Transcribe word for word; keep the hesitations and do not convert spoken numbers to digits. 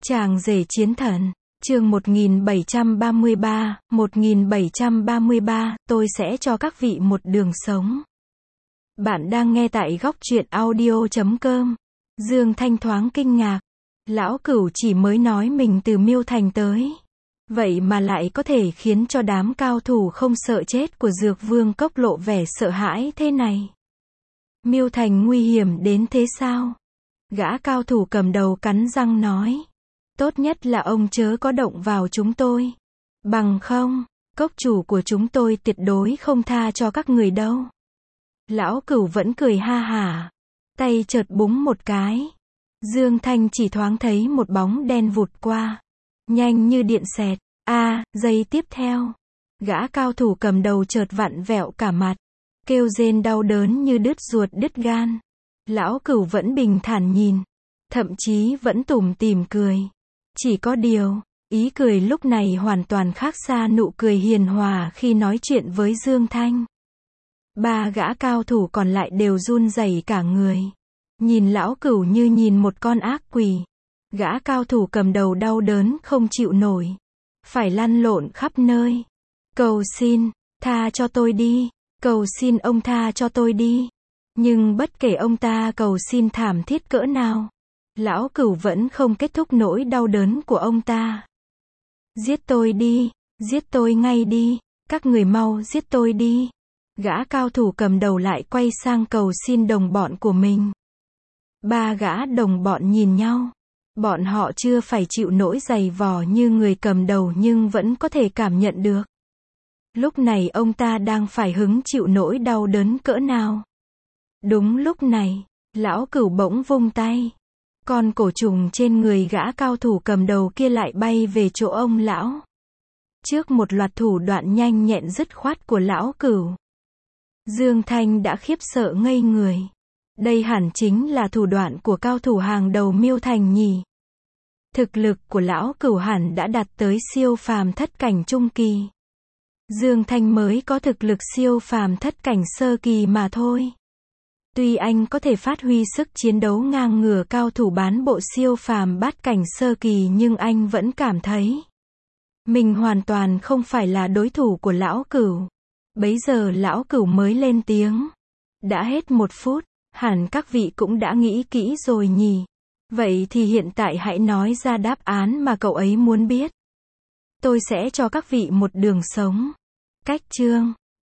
Chàng rể chiến thần, chương một nghìn bảy trăm ba mươi ba, một nghìn bảy trăm ba mươi ba, tôi sẽ cho các vị một đường sống. Bạn đang nghe tại góc truyện audio chấm com. Dương Thanh thoáng kinh ngạc. Lão Cửu chỉ mới nói mình từ Miêu Thành tới. Vậy mà lại có thể khiến cho đám cao thủ không sợ chết của Dược Vương Cốc lộ vẻ sợ hãi thế này. Miêu Thành nguy hiểm đến thế sao? Gã cao thủ cầm đầu cắn răng nói. Tốt nhất là ông chớ có động vào chúng tôi. Bằng không, cốc chủ của chúng tôi tuyệt đối không tha cho các người đâu. Lão Cửu vẫn cười ha hả. Tay chợt búng một cái. Dương Thanh chỉ thoáng thấy một bóng đen vụt qua. Nhanh như điện xẹt. A, giây tiếp theo. Gã cao thủ cầm đầu chợt vặn vẹo cả mặt. Kêu rên đau đớn như đứt ruột đứt gan. Lão Cửu vẫn bình thản nhìn. Thậm chí vẫn tủm tỉm cười. Chỉ có điều, ý cười lúc này hoàn toàn khác xa nụ cười hiền hòa khi nói chuyện với Dương Thanh. Ba gã cao thủ còn lại đều run rẩy cả người. Nhìn Lão Cửu như nhìn một con ác quỷ. Gã cao thủ cầm đầu đau đớn không chịu nổi. Phải lăn lộn khắp nơi. Cầu xin, tha cho tôi đi. Cầu xin ông tha cho tôi đi. Nhưng bất kể ông ta cầu xin thảm thiết cỡ nào, Lão Cửu vẫn không kết thúc nỗi đau đớn của ông ta. Giết tôi đi, giết tôi ngay đi, các người mau giết tôi đi. Gã cao thủ cầm đầu lại quay sang cầu xin đồng bọn của mình. Ba gã đồng bọn nhìn nhau. Bọn họ chưa phải chịu nỗi dày vò như người cầm đầu nhưng vẫn có thể cảm nhận được. Lúc này ông ta đang phải hứng chịu nỗi đau đớn cỡ nào. Đúng lúc này, Lão Cửu bỗng vung tay. Con cổ trùng trên người gã cao thủ cầm đầu kia lại bay về chỗ ông lão. Trước một loạt thủ đoạn nhanh nhẹn dứt khoát của Lão Cửu, Dương Thanh đã khiếp sợ ngây người. Đây hẳn chính là thủ đoạn của cao thủ hàng đầu Miêu Thành nhỉ. Thực lực của Lão Cửu hẳn đã đạt tới siêu phàm thất cảnh trung kỳ. Dương Thanh mới có thực lực siêu phàm thất cảnh sơ kỳ mà thôi. Tuy anh có thể phát huy sức chiến đấu ngang ngửa cao thủ bán bộ siêu phàm bát cảnh sơ kỳ nhưng anh vẫn cảm thấy mình hoàn toàn không phải là đối thủ của Lão Cửu. Bấy giờ Lão Cửu mới lên tiếng. Đã hết một phút, hẳn các vị cũng đã nghĩ kỹ rồi nhỉ. Vậy thì hiện tại hãy nói ra đáp án mà cậu ấy muốn biết. Tôi sẽ cho các vị một đường sống. Cách chương